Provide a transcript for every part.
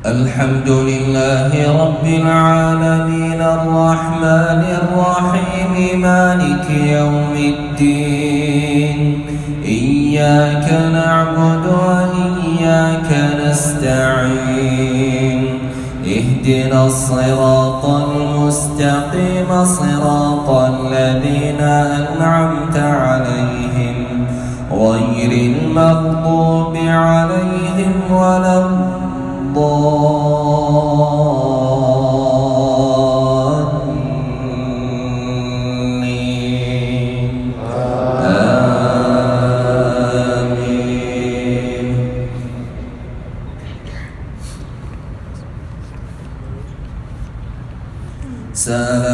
الحمد لله رب العالمين الرحمن الرحيم مالك يوم الدين إياك نعبد وإياك نستعين اهدنا الصراط المستقيم صراط الذين أنعمت عليهم غير المغضوب عليهم ولا الضالين آمين. سأل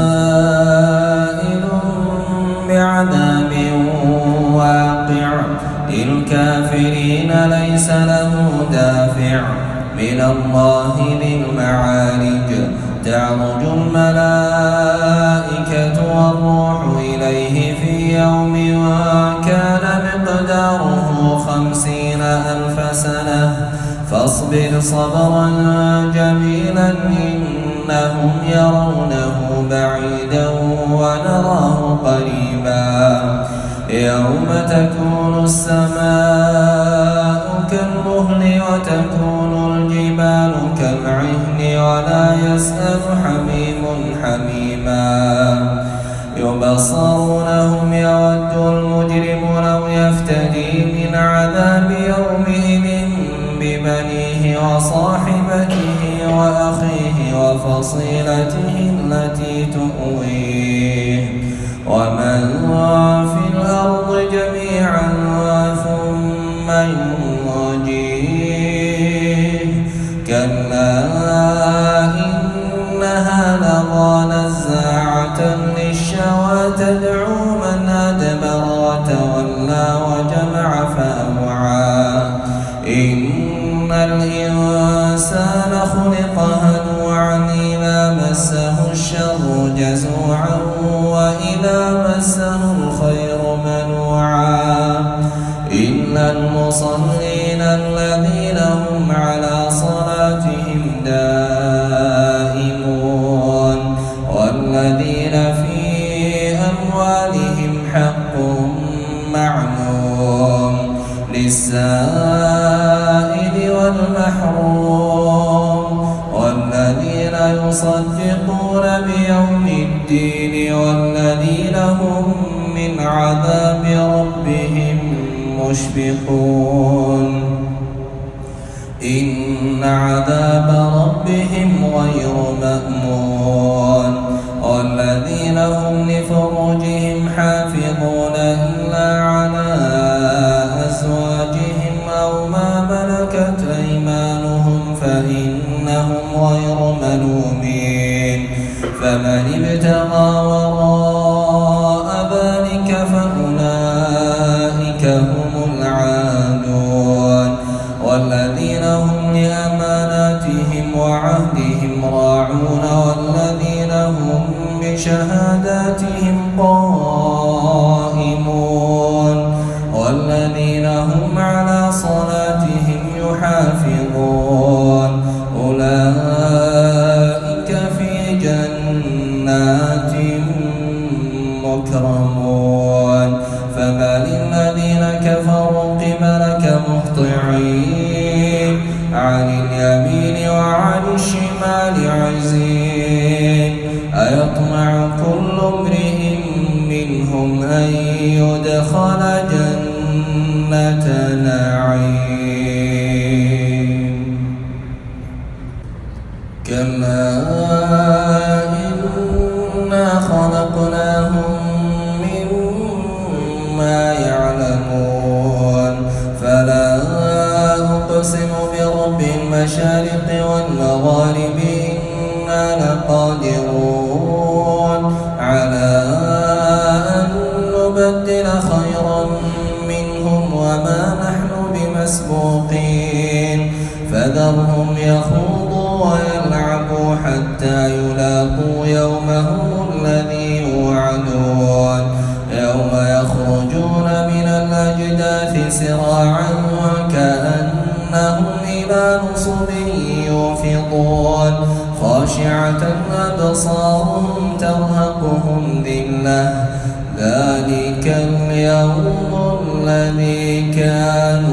سائل بعذاب واقع للكافرين ليس له دافع من الله ذي المعارج تعرج الملائكة والروح إليه في يوم كان مقداره 50,000 سنة فاصبر صبرا جميلا إنهم يرونه بعيدا ونراه قريبا يوم تكون السماء كالمهل وتكون الجبال كالعهن ولا يسأل حميم حميما يبصرونهم يود المجرم لو يفتدي من عذاب يومئذ ببنيه وصاحبته وأخيه وفصيلته التي تؤويه ومن في الأرض جميعا ثم ينجيه كلا إنها لظى نزاعة للشوى تدعو من أدبر وتولى وجمع فأوعى إن الإنسان خلق هلوعا إذا مسه الشر جزوعا وإذا مسه الخير منوعا إلا المصلين الذين هم على صلاتهم دائمون والذين في أموالهم حق معلوم للسائل والمحروم والذين يصدقون بيوم الدين والذين هم من عذاب ربهم مشفقون إن عذاب ربهم غير مأمون والذين هم لفروجهم حافظون إلا على أزواجهم أو ما ملكت أيمانهم فإنهم غير ملومين فمن ابتغى وراء ذلك فأولئك هم العادون والذين هم لأماناتهم وعهدهم راعون والذين هم بشهاداتهم قائمون والذين هم على صلاتهم يحافظون أولئك في جنات مكرمون فما للذين كفروا قبلك مهطعين عن اليمين وعن الشمال عزين أيطمع كل امرئ منهم أن يدخل جنة نعيم كلا إنا خلقناهم مما يعلمون فلا أقسم برب المشارق والمغارب إنا لقادرون على أن نبدل خيرا منهم وما نحن بمسبوقين فذرهم يخوضوا ويلعبوا حتى يلاقوا يومهم الذي يوعدون يوم يخرجون من الأجداث سراعا كأنهم إلى نصب يوفضون خاشعة أبصارهم ترهقهم ذلة ذلك اليوم الذي كانوا